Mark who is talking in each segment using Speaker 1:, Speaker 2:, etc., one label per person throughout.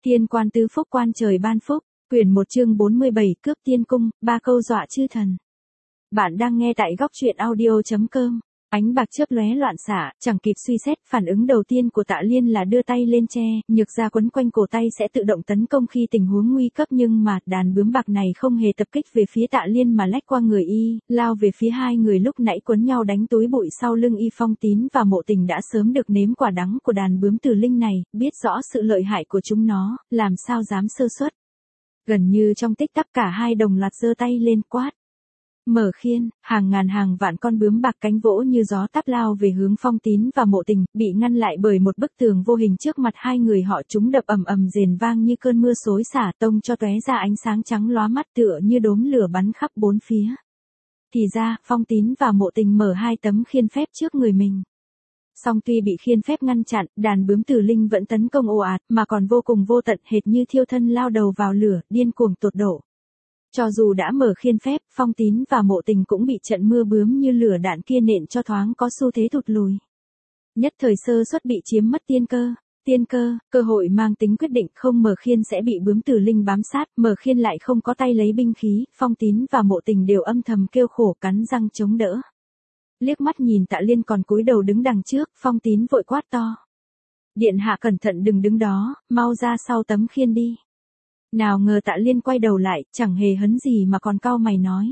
Speaker 1: Thiên quan tứ phúc quan trời ban phúc, quyển 1 chương 47 cướp tiên cung, 3 câu dọa chư thần. Bạn đang nghe tại góc truyện audio.com. Ánh bạc chớp lóe loạn xạ, chẳng kịp suy xét, phản ứng đầu tiên của Tạ Liên là đưa tay lên che, nhược ra quấn quanh cổ tay sẽ tự động tấn công khi tình huống nguy cấp, nhưng mà đàn bướm bạc này không hề tập kích về phía Tạ Liên mà lách qua người y, lao về phía hai người lúc nãy quấn nhau đánh túi bụi sau lưng y. Phong Tín và Mộ Tình đã sớm được nếm quả đắng của đàn bướm tử linh này, biết rõ sự lợi hại của chúng nó, làm sao dám sơ suất. Gần như trong tích tắc cả hai đồng loạt giơ tay lên quát. Mở khiên, hàng ngàn hàng vạn con bướm bạc cánh vỗ như gió táp lao về hướng Phong Tín và Mộ Tình, bị ngăn lại bởi một bức tường vô hình trước mặt hai người họ. Chúng đập ầm ầm rền vang như cơn mưa xối xả, tông cho tóe ra ánh sáng trắng lóa mắt tựa như đốm lửa bắn khắp bốn phía. Thì ra, Phong Tín và Mộ Tình mở hai tấm khiên phép trước người mình. Song tuy bị khiên phép ngăn chặn, đàn bướm tử linh vẫn tấn công ồ ạt, mà còn vô cùng vô tận, hệt như thiêu thân lao đầu vào lửa, điên cuồng tột độ. Cho dù đã mở khiên phép, Phong Tín và Mộ Tình cũng bị trận mưa bướm như lửa đạn kia nện cho thoáng có xu thế thụt lùi. Nhất thời sơ suất bị chiếm mất tiên cơ, cơ hội mang tính quyết định. Không mở khiên sẽ bị bướm tử linh bám sát, mở khiên lại không có tay lấy binh khí. Phong Tín và Mộ Tình đều âm thầm kêu khổ, cắn răng chống đỡ. Liếc mắt nhìn Tạ Liên còn cúi đầu đứng đằng trước, Phong Tín vội quát to. Điện hạ cẩn thận, đừng đứng đó, mau ra sau tấm khiên đi. Nào ngờ Tạ Liên quay đầu lại, chẳng hề hấn gì mà còn cau mày nói.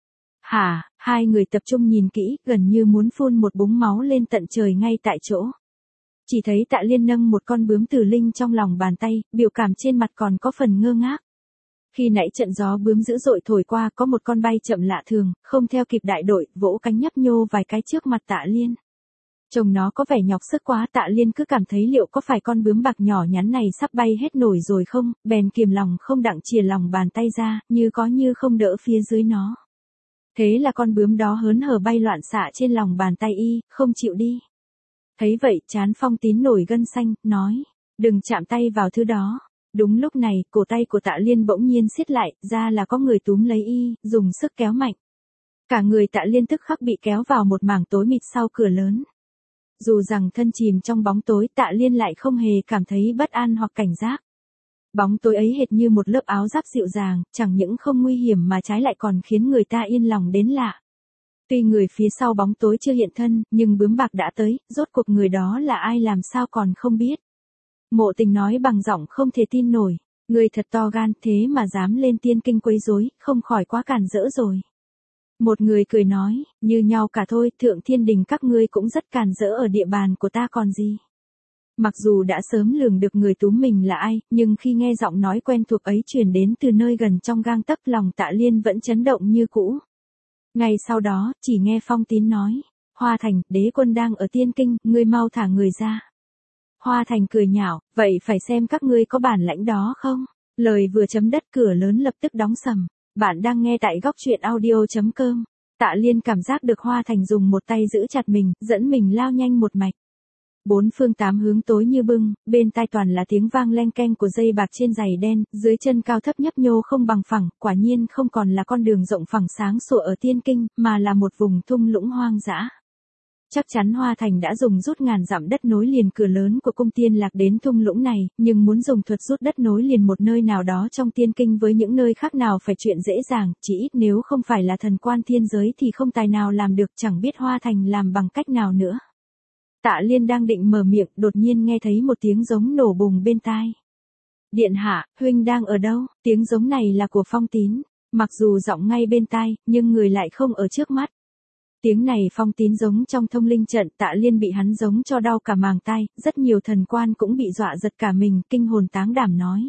Speaker 1: Hả? Hai người tập trung nhìn kỹ, gần như muốn phun một búng máu lên tận trời ngay tại chỗ. Chỉ thấy Tạ Liên nâng một con bướm tử linh trong lòng bàn tay, biểu cảm trên mặt còn có phần ngơ ngác. Khi nãy trận gió bướm dữ dội thổi qua, có một con bay chậm lạ thường, không theo kịp đại đội, vỗ cánh nhấp nhô vài cái trước mặt Tạ Liên. Trông nó có vẻ nhọc sức quá, Tạ Liên cứ cảm thấy liệu có phải con bướm bạc nhỏ nhắn này sắp bay hết nổi rồi không, bèn kiềm lòng không đặng chìa lòng bàn tay ra, như có như không đỡ phía dưới nó. Thế là con bướm đó hớn hở bay loạn xạ trên lòng bàn tay y, không chịu đi. Thấy vậy, trán Phong Tín nổi gân xanh, nói, đừng chạm tay vào thứ đó. Đúng lúc này, cổ tay của Tạ Liên bỗng nhiên siết lại, ra là có người túm lấy y, dùng sức kéo mạnh. Cả người Tạ Liên tức khắc bị kéo vào một mảng tối mịt sau cửa lớn. Dù rằng thân chìm trong bóng tối, Tạ Liên lại không hề cảm thấy bất an hoặc cảnh giác. Bóng tối ấy hệt như một lớp áo giáp dịu dàng, chẳng những không nguy hiểm mà trái lại còn khiến người ta yên lòng đến lạ. Tuy người phía sau bóng tối chưa hiện thân, nhưng bướm bạc đã tới, rốt cuộc người đó là ai làm sao còn không biết. Mộ Tình nói bằng giọng không thể tin nổi, người thật to gan, thế mà dám lên tiên kinh quấy rối, không khỏi quá càn rỡ rồi. Một người cười nói, như nhau cả thôi, Thượng Thiên Đình các ngươi cũng rất càn rỡ ở địa bàn của ta còn gì. Mặc dù đã sớm lường được người túm mình là ai, nhưng khi nghe giọng nói quen thuộc ấy truyền đến từ nơi gần trong gang tấc, lòng Tạ Liên vẫn chấn động như cũ. Ngay sau đó, chỉ nghe Phong Tín nói, Hoa Thành, đế quân đang ở tiên kinh, ngươi mau thả người ra. Hoa Thành cười nhạo, vậy phải xem các ngươi có bản lãnh đó không? Lời vừa chấm đất, cửa lớn lập tức đóng sầm. Bạn đang nghe tại góc truyện audio.com. Tạ Liên cảm giác được Hoa Thành dùng một tay giữ chặt mình, dẫn mình lao nhanh một mạch. Bốn phương tám hướng tối như bưng, bên tai toàn là tiếng vang leng keng của dây bạc trên giày đen, dưới chân cao thấp nhấp nhô không bằng phẳng, quả nhiên không còn là con đường rộng phẳng sáng sủa ở tiên kinh, mà là một vùng thung lũng hoang dã. Chắc chắn Hoa Thành đã dùng rút ngàn dặm đất nối liền cửa lớn của cung Tiên Lạc đến thung lũng này, nhưng muốn dùng thuật rút đất nối liền một nơi nào đó trong tiên kinh với những nơi khác nào phải chuyện dễ dàng, chỉ ít nếu không phải là thần quan thiên giới thì không tài nào làm được, chẳng biết Hoa Thành làm bằng cách nào nữa. Tạ Liên đang định mở miệng, đột nhiên nghe thấy một tiếng giống nổ bùng bên tai. Điện hạ, huynh đang ở đâu? Tiếng giống này là của Phong Tín, mặc dù giọng ngay bên tai, nhưng người lại không ở trước mắt. Tiếng này Phong Tín giống trong thông linh trận, Tạ Liên bị hắn giống cho đau cả màng tai, rất nhiều thần quan cũng bị dọa giật cả mình, kinh hồn táng đảm nói.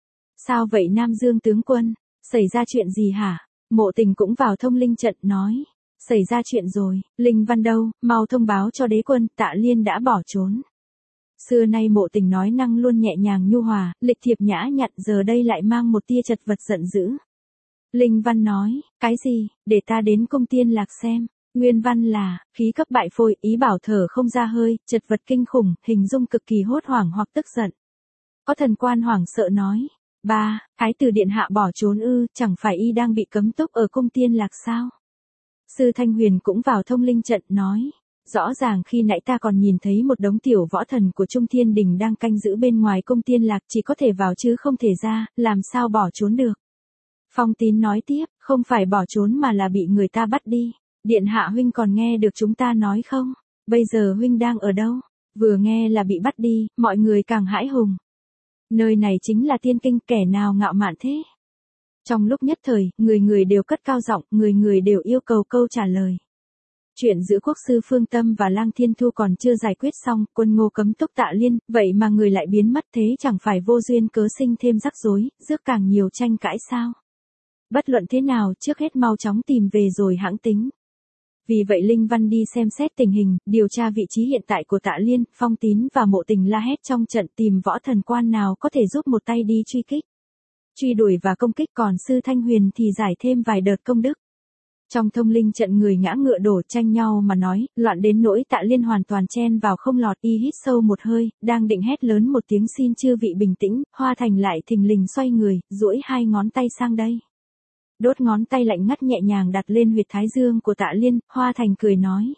Speaker 1: Sao vậy Nam Dương tướng quân, xảy ra chuyện gì hả? Mộ Tình cũng vào thông linh trận, nói. Xảy ra chuyện rồi, Linh Văn đâu, mau thông báo cho đế quân, Tạ Liên đã bỏ trốn. Xưa nay Mộ Tình nói năng luôn nhẹ nhàng nhu hòa, lịch thiệp nhã nhặn, giờ đây lại mang một tia chật vật giận dữ. Linh Văn nói, cái gì, để ta đến cung Tiên Lạc xem. Nguyên văn là, khí cấp bại phôi, ý bảo thở không ra hơi, chật vật kinh khủng, hình dung cực kỳ hốt hoảng hoặc tức giận. Có thần quan hoảng sợ nói, ba, Thái tử điện hạ bỏ trốn ư, chẳng phải y đang bị cấm túc ở cung Tiên Lạc sao? Sư Thanh Huyền cũng vào thông linh trận, nói, Rõ ràng khi nãy ta còn nhìn thấy một đống tiểu võ thần của Trung Thiên Đình đang canh giữ bên ngoài cung Tiên Lạc, chỉ có thể vào chứ không thể ra, làm sao bỏ trốn được. Phong Tín nói tiếp, không phải bỏ trốn mà là bị người ta bắt đi. Điện hạ huynh còn nghe được chúng ta nói không? Bây giờ huynh đang ở đâu? Vừa nghe là bị bắt đi, mọi người càng hãi hùng. Nơi này chính là Tiên Kinh, kẻ nào ngạo mạn thế? Trong lúc nhất thời, người người đều cất cao giọng, người người đều yêu cầu câu trả lời. Chuyện giữa quốc sư Phương Tâm và Lang Thiên Thu còn chưa giải quyết xong, Quân Ngô cấm túc Tạ Liên, vậy mà người lại biến mất, thế chẳng phải vô duyên cớ sinh thêm rắc rối, rước càng nhiều tranh cãi sao? Bất luận thế nào, trước hết mau chóng tìm về rồi hãng tính. Vì vậy Linh Văn đi xem xét tình hình, điều tra vị trí hiện tại của Tạ Liên, Phong Tín và Mộ Tình la hét trong trận tìm võ thần quan nào có thể giúp một tay đi truy kích. Truy đuổi và công kích, còn Sư Thanh Huyền thì giải thêm vài đợt công đức. Trong thông linh trận người ngã ngựa đổ tranh nhau mà nói, loạn đến nỗi Tạ Liên hoàn toàn chen vào không lọt. Y hít sâu một hơi, đang định hét lớn một tiếng xin chư vị bình tĩnh, Hoa Thành lại thình lình xoay người, duỗi hai ngón tay sang đây. Đốt ngón tay lạnh ngắt nhẹ nhàng đặt lên huyệt thái dương của Tạ Liên, Hoa Thành cười nói.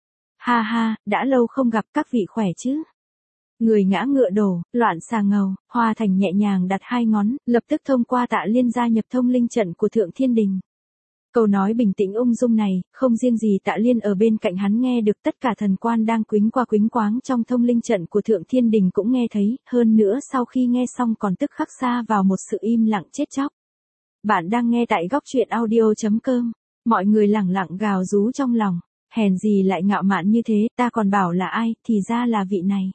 Speaker 1: Ha ha, đã lâu không gặp, các vị khỏe chứ? Người ngã ngựa đổ, loạn xà ngầu, Hoa Thành nhẹ nhàng đặt hai ngón, lập tức thông qua Tạ Liên gia nhập thông linh trận của Thượng Thiên Đình. Câu nói bình tĩnh ung dung này, không riêng gì Tạ Liên ở bên cạnh hắn nghe được, tất cả thần quan đang quýnh qua quýnh quáng trong thông linh trận của Thượng Thiên Đình cũng nghe thấy, hơn nữa sau khi nghe xong còn tức khắc xa vào một sự im lặng chết chóc. Bạn đang nghe tại góc truyện audio.com, mọi người lẳng lặng gào rú trong lòng, hèn gì lại ngạo mạn như thế, ta còn bảo là ai, thì ra là vị này.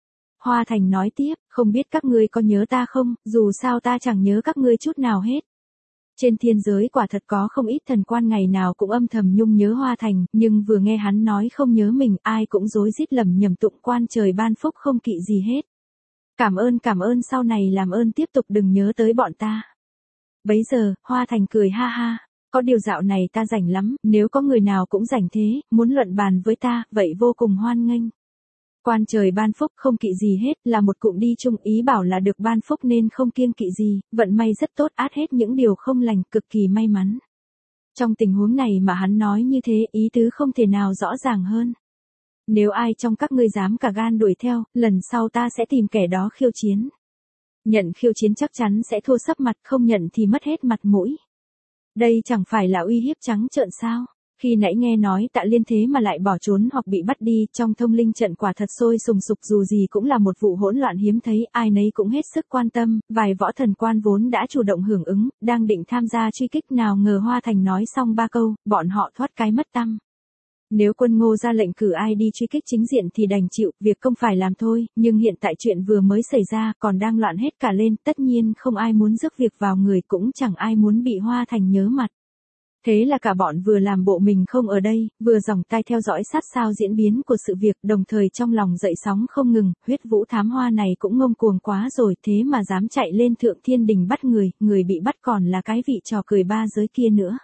Speaker 1: Hoa Thành nói tiếp, không biết các ngươi có nhớ ta không, dù sao ta chẳng nhớ các ngươi chút nào hết. Trên thiên giới quả thật có không ít thần quan ngày nào cũng âm thầm nhung nhớ Hoa Thành, nhưng vừa nghe hắn nói không nhớ mình, ai cũng rối rít lẩm nhẩm tụng quan trời ban phúc không kỵ gì hết. Cảm ơn, sau này làm ơn tiếp tục đừng nhớ tới bọn ta. Bấy giờ, Hoa Thành cười ha ha, có điều dạo này ta rảnh lắm, nếu có người nào cũng rảnh thế, muốn luận bàn với ta, vậy vô cùng hoan nghênh. Quan trời ban phúc không kỵ gì hết là một cụm đi chung, ý bảo là được ban phúc nên không kiêng kỵ gì, vận may rất tốt, át hết những điều không lành, cực kỳ may mắn. Trong tình huống này mà hắn nói như thế, ý tứ không thể nào rõ ràng hơn. Nếu ai trong các ngươi dám cả gan đuổi theo, lần sau ta sẽ tìm kẻ đó khiêu chiến. Nhận khiêu chiến chắc chắn sẽ thua sấp mặt, không nhận thì mất hết mặt mũi. Đây chẳng phải là uy hiếp trắng trợn sao? Khi nãy nghe nói Tạ Liên thế mà lại bỏ trốn hoặc bị bắt đi, trong thông linh trận quả thật sôi sùng sục, dù gì cũng là một vụ hỗn loạn hiếm thấy, ai nấy cũng hết sức quan tâm, vài võ thần quan vốn đã chủ động hưởng ứng, đang định tham gia truy kích, nào ngờ Hoa Thành nói xong ba câu, bọn họ thoát cái mất tăm. Nếu Quân Ngô ra lệnh cử ai đi truy kích chính diện thì đành chịu, việc không phải làm thôi, nhưng hiện tại chuyện vừa mới xảy ra còn đang loạn hết cả lên, tất nhiên không ai muốn rước việc vào người, cũng chẳng ai muốn bị Hoa Thành nhớ mặt. Thế là cả bọn vừa làm bộ mình không ở đây, vừa dòng tai theo dõi sát sao diễn biến của sự việc, đồng thời trong lòng dậy sóng không ngừng, huyết vũ thám hoa này cũng ngông cuồng quá rồi, thế mà dám chạy lên Thượng Thiên Đình bắt người, người bị bắt còn là cái vị trò cười ba giới kia nữa.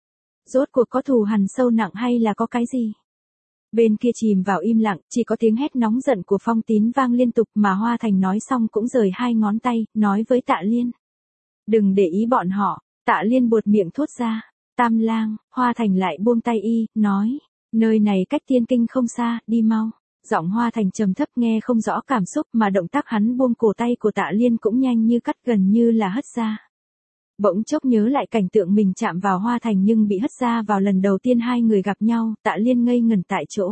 Speaker 1: Rốt cuộc có thù hằn sâu nặng hay là có cái gì? Bên kia chìm vào im lặng, chỉ có tiếng hét nóng giận của Phong Tín vang liên tục, mà Hoa Thành nói xong cũng giời hai ngón tay, nói với Tạ Liên. Đừng để ý bọn họ. Tạ Liên buột miệng thốt ra. Tam Lang. Hoa Thành lại buông tay y, nói. Nơi này cách Tiên Kinh không xa, đi mau. Giọng Hoa Thành trầm thấp nghe không rõ cảm xúc, mà động tác hắn buông cổ tay của Tạ Liên cũng nhanh như cắt, gần như là hất ra. Bỗng chốc nhớ lại cảnh tượng mình chạm vào Hoa Thành nhưng bị hất ra vào lần đầu tiên hai người gặp nhau, Tạ Liên ngây ngẩn tại chỗ.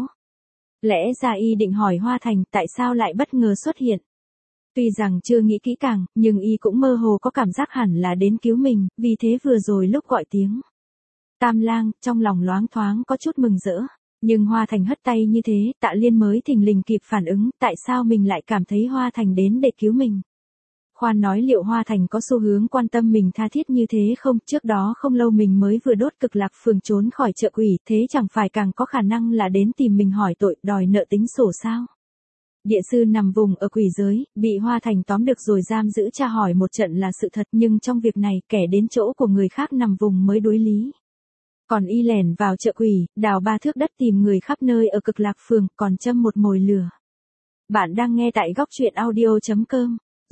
Speaker 1: Lẽ ra y định hỏi Hoa Thành tại sao lại bất ngờ xuất hiện. Tuy rằng chưa nghĩ kỹ càng, nhưng y cũng mơ hồ có cảm giác hẳn là đến cứu mình, vì thế vừa rồi lúc gọi tiếng Tam Lang, trong lòng loáng thoáng có chút mừng rỡ. Nhưng Hoa Thành hất tay như thế, Tạ Liên mới thình lình kịp phản ứng, tại sao mình lại cảm thấy Hoa Thành đến để cứu mình. Khoan nói liệu Hoa Thành có xu hướng quan tâm mình tha thiết như thế không, trước đó không lâu mình mới vừa đốt Cực Lạc Phường trốn khỏi chợ quỷ, thế chẳng phải càng có khả năng là đến tìm mình hỏi tội, đòi nợ tính sổ sao. Địa sư nằm vùng ở quỷ giới, bị Hoa Thành tóm được rồi giam giữ tra hỏi một trận là sự thật, nhưng trong việc này kẻ đến chỗ của người khác nằm vùng mới đối lý. Còn y lẻn vào chợ quỷ, đào 3 thước đất tìm người khắp nơi ở Cực Lạc Phường, còn châm một mồi lửa. Bạn đang nghe tại góc truyện audio.com.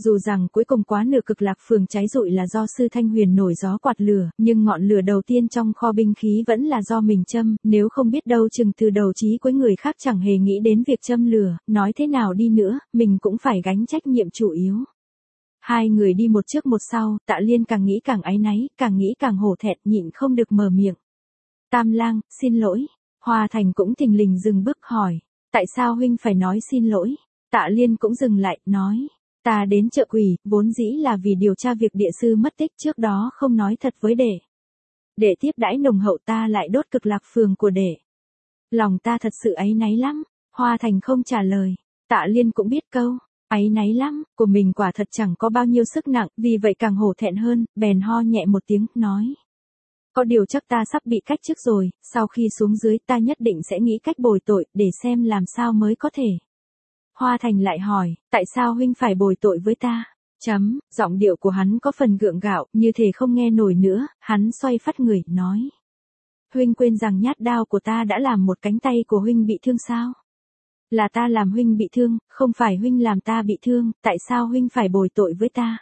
Speaker 1: Dù rằng cuối cùng quá nửa Cực Lạc Phường cháy rụi là do Sư Thanh Huyền nổi gió quạt lửa, nhưng ngọn lửa đầu tiên trong kho binh khí vẫn là do mình châm, nếu không biết đâu chừng từ đầu chí cuối người khác chẳng hề nghĩ đến việc châm lửa, nói thế nào đi nữa, mình cũng phải gánh trách nhiệm chủ yếu. Hai người đi một trước một sau, Tạ Liên càng nghĩ càng áy náy, càng nghĩ càng hổ thẹn, nhịn không được mở miệng. Tam lang, xin lỗi. Hoa Thành cũng thình lình dừng bước hỏi. Tại sao huynh phải nói xin lỗi? Tạ Liên cũng dừng lại, nói. Ta đến chợ quỷ, vốn dĩ là vì điều tra việc địa sư mất tích trước đó không nói thật với đệ. Đệ tiếp đãi nồng hậu ta lại đốt Cực Lạc Phường của đệ. Lòng ta thật sự áy náy lắm. Hoa Thành không trả lời. Tạ Liên cũng biết câu. Áy náy lắm, của mình quả thật chẳng có bao nhiêu sức nặng, vì vậy càng hổ thẹn hơn, bèn ho nhẹ một tiếng, nói. Có điều chắc ta sắp bị cách chức rồi, sau khi xuống dưới ta nhất định sẽ nghĩ cách bồi tội, để xem làm sao mới có thể. Hoa Thành lại hỏi, tại sao huynh phải bồi tội với ta? Giọng điệu của hắn có phần gượng gạo, như thể không nghe nổi nữa, hắn xoay phát người, nói. Huynh quên rằng nhát đao của ta đã làm một cánh tay của huynh bị thương sao? Là ta làm huynh bị thương, không phải huynh làm ta bị thương, tại sao huynh phải bồi tội với ta?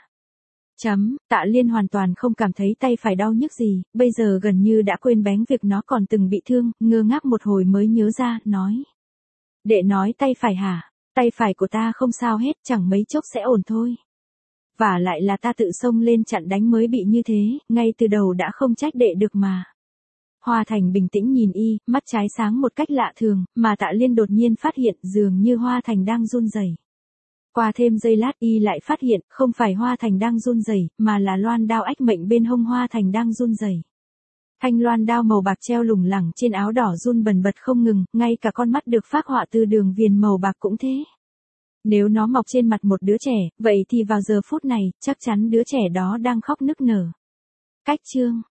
Speaker 1: Tạ Liên hoàn toàn không cảm thấy tay phải đau nhức gì, bây giờ gần như đã quên bén việc nó còn từng bị thương, ngơ ngác một hồi mới nhớ ra, nói. Đệ nói tay phải hả? Tay phải của ta không sao hết, chẳng mấy chốc sẽ ổn thôi. Và lại là ta tự xông lên chặn đánh mới bị như thế, ngay từ đầu đã không trách đệ được mà. Hoa Thành bình tĩnh nhìn y, mắt trái sáng một cách lạ thường, mà Tạ Liên đột nhiên phát hiện dường như Hoa Thành đang run rẩy. Qua thêm giây lát y lại phát hiện không phải Hoa Thành đang run rẩy, mà là loan đao ách mệnh bên hông Hoa Thành đang run rẩy. Thanh loan đao màu bạc treo lủng lẳng trên áo đỏ run bần bật không ngừng, ngay cả con mắt được phác họa từ đường viền màu bạc cũng thế. Nếu nó mọc trên mặt một đứa trẻ, vậy thì vào giờ phút này, chắc chắn đứa trẻ đó đang khóc nức nở. Cách chương